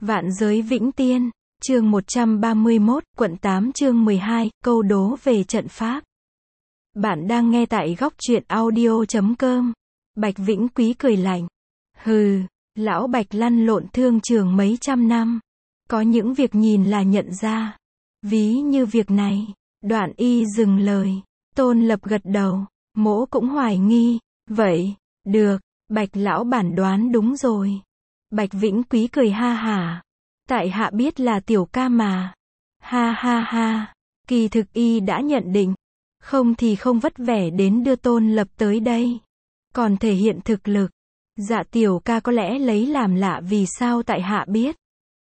Vạn giới vĩnh tiên, chương 131, quận 8 chương 12, câu đố về trận pháp. Bạn đang nghe tại góc truyện audio.com. Bạch Vĩnh Quý cười lạnh. Hừ, lão Bạch lăn lộn thương trường mấy trăm năm. Có những việc nhìn là nhận ra. Ví như việc này. Đoạn y dừng lời. Tôn Lập gật đầu. Mỗ cũng hoài nghi. Vậy, được, Bạch lão bản đoán đúng rồi. Bạch Vĩnh Quý cười ha hả. Tại hạ biết là tiểu ca mà. Ha ha ha. Kỳ thực y đã nhận định. Không thì không vất vẻ đến đưa Tôn Lập tới đây. Còn thể hiện thực lực. Dạ tiểu ca có lẽ lấy làm lạ vì sao tại hạ biết.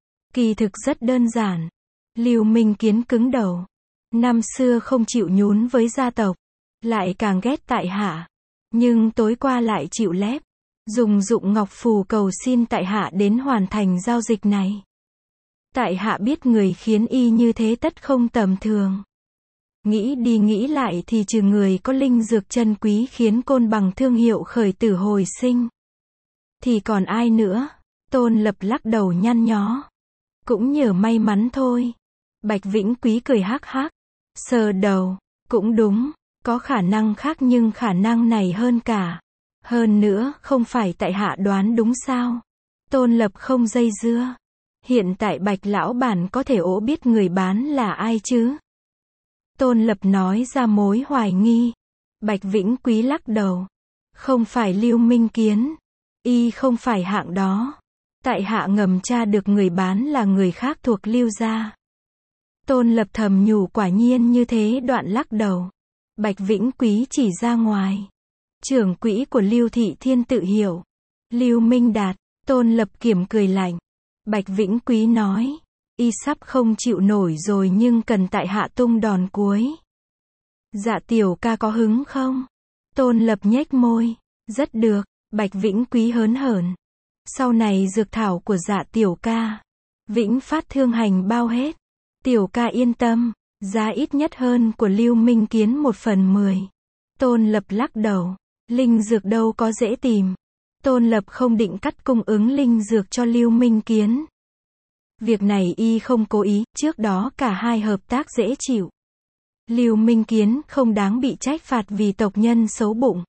Kỳ thực rất đơn giản. Lưu Minh Kiến cứng đầu. Năm xưa không chịu nhún với gia tộc. Lại càng ghét tại hạ. Nhưng tối qua lại chịu lép. Dùng dụng ngọc phù cầu xin tại hạ đến hoàn thành giao dịch này. Tại hạ biết người khiến y như thế tất không tầm thường. Nghĩ đi nghĩ lại thì trừ người có linh dược chân quý khiến Côn Bằng thương hiệu khởi tử hồi sinh. Thì còn ai nữa? Tôn Lập lắc đầu nhăn nhó. Cũng nhờ may mắn thôi. Bạch Vĩnh Quý cười hắc hắc. Sờ đầu. Cũng đúng. Có khả năng khác nhưng khả năng này hơn cả. Hơn nữa, không phải tại hạ đoán đúng sao? Tôn Lập không dây dưa. Hiện tại Bạch lão bản có thể ố biết người bán là ai chứ? Tôn Lập nói ra mối hoài nghi. Bạch Vĩnh Quý lắc đầu. Không phải Lưu Minh Kiến. Y không phải hạng đó. Tại hạ ngầm tra được người bán là người khác thuộc Lưu gia. Tôn Lập thầm nhủ quả nhiên như thế, đoạn lắc đầu. Bạch Vĩnh Quý chỉ ra ngoài. Trưởng quỹ của Lưu Thị Thiên tự hiểu. Lưu Minh Đạt. Tôn Lập kiềm cười lạnh. Bạch Vĩnh Quý nói. Y sắp không chịu nổi rồi nhưng cần tại hạ tung đòn cuối. Dạ tiểu ca có hứng không? Tôn Lập nhếch môi. Rất được. Bạch Vĩnh Quý hớn hởn. Sau này dược thảo của dạ tiểu ca. Vĩnh phát thương hành bao hết. Tiểu ca yên tâm. Giá ít nhất hơn của Lưu Minh Kiến 1/10. Tôn Lập lắc đầu. Linh dược đâu có dễ tìm. Tôn Lập không định cắt cung ứng linh dược cho Lưu Minh Kiến. Việc này y không cố ý, trước đó cả hai hợp tác dễ chịu. Lưu Minh Kiến không đáng bị trách phạt vì tộc nhân xấu bụng.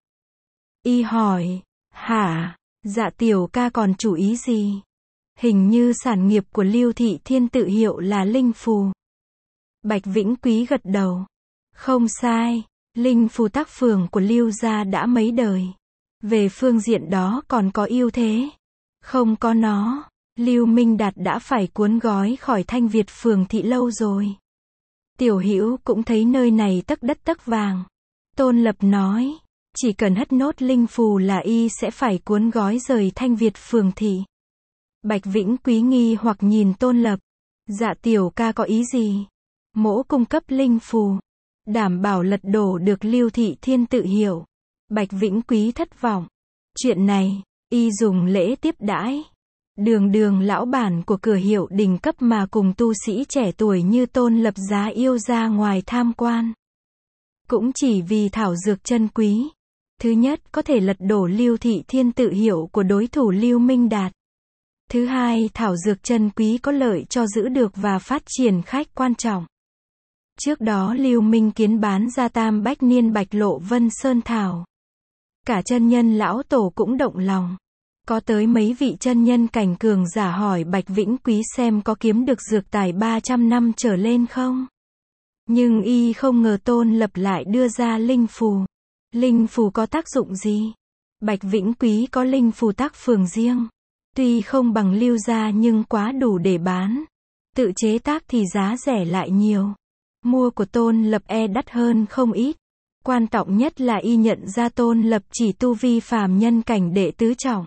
Y hỏi, hả, dạ tiểu ca còn chủ ý gì? Hình như sản nghiệp của Lưu Thị Thiên tự hiệu là linh phù. Bạch Vĩnh Quý gật đầu. Không sai, linh phù tác phường của Lưu gia đã mấy đời. Về phương diện đó còn có ưu thế. Không có nó, Lưu Minh Đạt đã phải cuốn gói khỏi Thanh Việt phường thị lâu rồi. Tiểu Hữu cũng thấy nơi này tấc đất tấc vàng. Tôn Lập nói, chỉ cần hất nốt linh phù là y sẽ phải cuốn gói rời Thanh Việt phường thị. Bạch Vĩnh Quý nghi hoặc nhìn Tôn Lập. Dạ tiểu ca có ý gì? Mỗ cung cấp linh phù. Đảm bảo lật đổ được Lưu Thị Thiên tự hiểu. Bạch Vĩnh Quý thất vọng. Chuyện này, y dùng lễ tiếp đãi. Đường lão bản của cửa hiệu đỉnh cấp mà cùng tu sĩ trẻ tuổi như Tôn Lập giá yêu ra ngoài tham quan. Cũng chỉ vì thảo dược chân quý. Thứ nhất có thể lật đổ Lưu Thị Thiên tự hiệu của đối thủ Lưu Minh Đạt. Thứ hai, thảo dược chân quý có lợi cho giữ được và phát triển khách quan trọng. Trước đó Lưu Minh Kiến bán ra tam bách niên bạch lộ vân sơn thảo. Cả chân nhân lão tổ cũng động lòng. Có tới mấy vị chân nhân cảnh cường giả hỏi Bạch Vĩnh Quý xem có kiếm được dược tài 300 năm trở lên không. Nhưng y không ngờ Tôn Lập lại đưa ra linh phù. Linh phù có tác dụng gì? Bạch Vĩnh Quý có linh phù tác phường riêng. Tuy không bằng Lưu gia nhưng quá đủ để bán. Tự chế tác thì giá rẻ lại nhiều. Mua của Tôn Lập đắt hơn không ít. Quan trọng nhất là y nhận ra Tôn Lập chỉ tu vi phàm nhân cảnh đệ tứ trọng.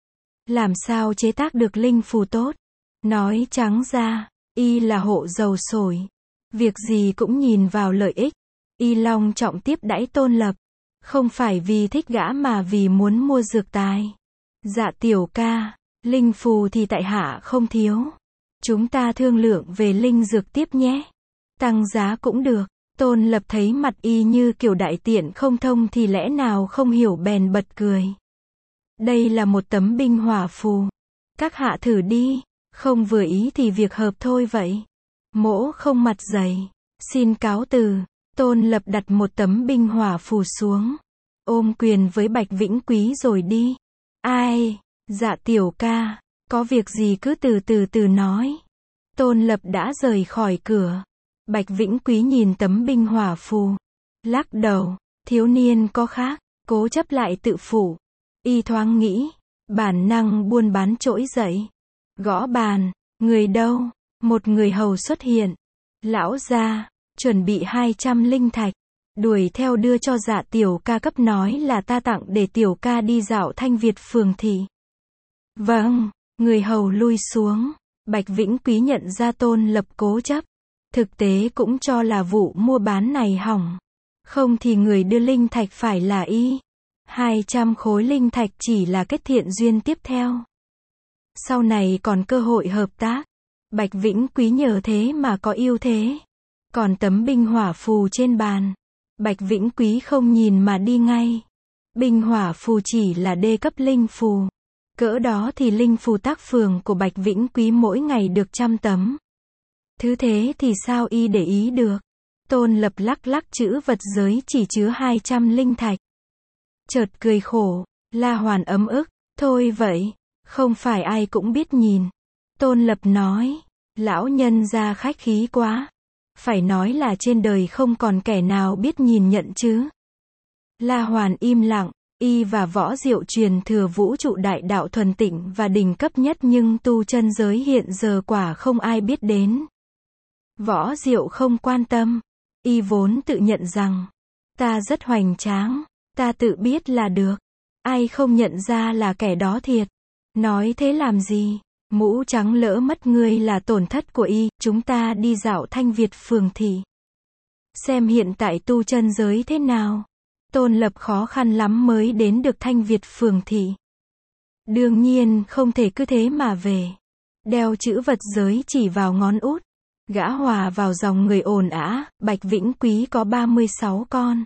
Làm sao chế tác được linh phù tốt? Nói trắng ra, y là hộ giàu sổi. Việc gì cũng nhìn vào lợi ích. Y long trọng tiếp đãi Tôn Lập. Không phải vì thích gã mà vì muốn mua dược tài. Dạ tiểu ca, linh phù thì tại hạ không thiếu. Chúng ta thương lượng về linh dược tiếp nhé. Tăng giá cũng được. Tôn Lập thấy mặt y như kiểu đại tiện không thông thì lẽ nào không hiểu bèn bật cười. Đây là một tấm binh hỏa phù. Các hạ thử đi. Không vừa ý thì việc hợp thôi vậy. Mỗ không mặt dày. Xin cáo từ. Tôn Lập đặt một tấm binh hỏa phù xuống. Ôm quyền với Bạch Vĩnh Quý rồi đi. Ai? Dạ tiểu ca. Có việc gì cứ từ từ nói. Tôn Lập đã rời khỏi cửa. Bạch Vĩnh Quý nhìn tấm binh hỏa phù. Lắc đầu. Thiếu niên có khác. Cố chấp lại tự phụ. Y thoáng nghĩ. Bản năng buôn bán trỗi dậy. Gõ bàn. Người đâu? Một người hầu xuất hiện. Lão gia. Chuẩn bị 200 linh thạch. Đuổi theo đưa cho Dạ tiểu ca, cấp nói là ta tặng để tiểu ca đi dạo Thanh Việt phường thị. Vâng. Người hầu lui xuống. Bạch Vĩnh Quý nhận ra Tôn Lập cố chấp. Thực tế cũng cho là vụ mua bán này hỏng. Không thì người đưa linh thạch phải là y. 200 khối linh thạch chỉ là kết thiện duyên tiếp theo. Sau này còn cơ hội hợp tác. Bạch Vĩnh Quý nhờ thế mà có ưu thế. Còn tấm binh hỏa phù trên bàn. Bạch Vĩnh Quý không nhìn mà đi ngay. Binh hỏa phù chỉ là đê cấp linh phù. Cỡ đó thì linh phù tác phường của Bạch Vĩnh Quý mỗi ngày được 100 tấm. Thứ thế thì sao y để ý được. Tôn Lập lắc lắc chữ vật giới chỉ chứa 200 linh thạch. Chợt cười khổ. La Hoàn ấm ức. Thôi vậy. Không phải ai cũng biết nhìn. Tôn Lập nói. Lão nhân gia khách khí quá. Phải nói là trên đời không còn kẻ nào biết nhìn nhận chứ. La Hoàn im lặng. Y và Võ Diệu truyền thừa vũ trụ đại đạo thuần tịnh và đỉnh cấp nhất, nhưng tu chân giới hiện giờ quả không ai biết đến. Võ Diệu không quan tâm. Y vốn tự nhận rằng, ta rất hoành tráng, ta tự biết là được. Ai không nhận ra là kẻ đó thiệt. Nói thế làm gì? Mũ trắng lỡ mất ngươi là tổn thất của y. Chúng ta đi dạo Thanh Việt phường thị. Xem hiện tại tu chân giới thế nào. Tôn Lập khó khăn lắm mới đến được Thanh Việt phường thị. Đương nhiên không thể cứ thế mà về. Đeo chữ vật giới chỉ vào ngón út. Gã hòa vào dòng người ồn ào. Bạch Vĩnh Quý có 36 con.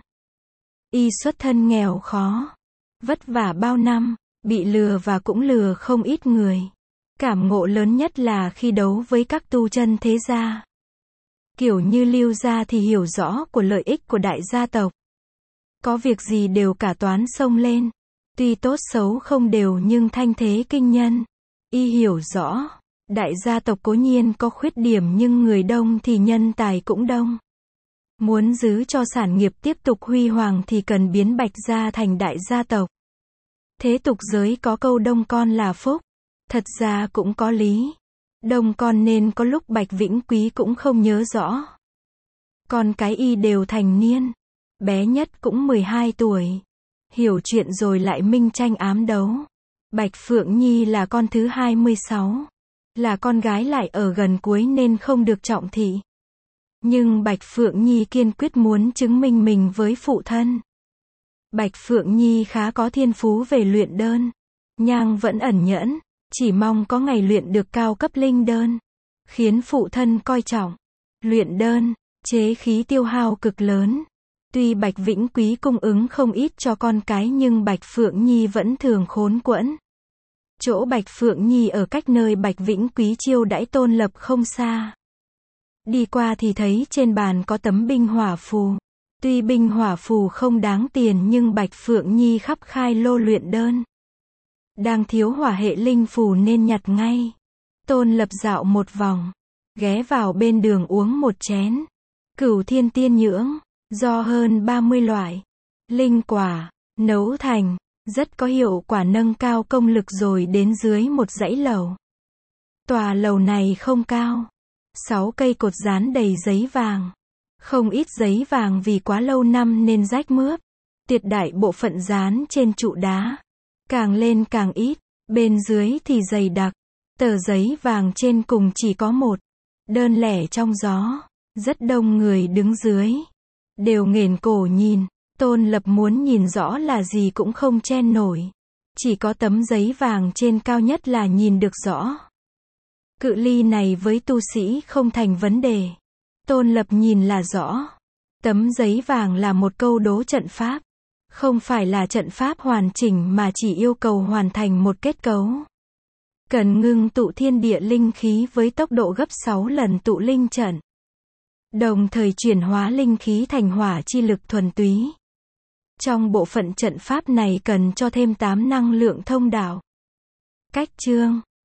Y xuất thân nghèo khó. Vất vả bao năm. Bị lừa và cũng lừa không ít người. Cảm ngộ lớn nhất là khi đấu với các tu chân thế gia. Kiểu như Lưu gia thì hiểu rõ của lợi ích của đại gia tộc. Có việc gì đều cả toán xông lên. Tuy tốt xấu không đều nhưng thanh thế kinh nhân. Y hiểu rõ. Đại gia tộc cố nhiên có khuyết điểm nhưng người đông thì nhân tài cũng đông. Muốn giữ cho sản nghiệp tiếp tục huy hoàng thì cần biến Bạch gia thành đại gia tộc. Thế tục giới có câu đông con là phúc. Thật ra cũng có lý. Đông con nên có lúc Bạch Vĩnh Quý cũng không nhớ rõ. Con cái y đều thành niên. Bé nhất cũng 12 tuổi. Hiểu chuyện rồi lại minh tranh ám đấu. Bạch Phượng Nhi là con thứ 26. Là con gái lại ở gần cuối nên không được trọng thị. Nhưng Bạch Phượng Nhi kiên quyết muốn chứng minh mình với phụ thân. Bạch Phượng Nhi khá có thiên phú về luyện đơn. Nhưng vẫn ẩn nhẫn. Chỉ mong có ngày luyện được cao cấp linh đơn. Khiến phụ thân coi trọng. Luyện đơn, chế khí tiêu hao cực lớn. Tuy Bạch Vĩnh Quý cung ứng không ít cho con cái nhưng Bạch Phượng Nhi vẫn thường khốn quẫn. Chỗ Bạch Phượng Nhi ở cách nơi Bạch Vĩnh Quý chiêu đãi Tôn Lập không xa. Đi qua thì thấy trên bàn có tấm binh hỏa phù. Tuy binh hỏa phù không đáng tiền nhưng Bạch Phượng Nhi khắp khai lô luyện đơn. Đang thiếu hỏa hệ linh phù nên nhặt ngay. Tôn Lập dạo một vòng. Ghé vào bên đường uống một chén. Cửu Thiên Tiên Nhưỡng. Do hơn 30 loại. Linh quả. Nấu thành. Rất có hiệu quả nâng cao công lực rồi đến dưới một dãy lầu. Tòa lầu này không cao. 6 cây cột dán đầy giấy vàng. Không ít giấy vàng vì quá lâu năm nên rách mướp. Tuyệt đại bộ phận dán trên trụ đá. Càng lên càng ít. Bên dưới thì dày đặc. Tờ giấy vàng trên cùng chỉ có một. Đơn lẻ trong gió. Rất đông người đứng dưới. Đều nghển cổ nhìn. Tôn Lập muốn nhìn rõ là gì cũng không chen nổi. Chỉ có tấm giấy vàng trên cao nhất là nhìn được rõ. Cự ly này với tu sĩ không thành vấn đề. Tôn Lập nhìn là rõ. Tấm giấy vàng là một câu đố trận pháp. Không phải là trận pháp hoàn chỉnh mà chỉ yêu cầu hoàn thành một kết cấu. Cần ngưng tụ thiên địa linh khí với tốc độ gấp 6 lần tụ linh trận. Đồng thời chuyển hóa linh khí thành hỏa chi lực thuần túy. Trong bộ phận trận pháp này cần cho thêm 8 năng lượng thông đạo. Cách chương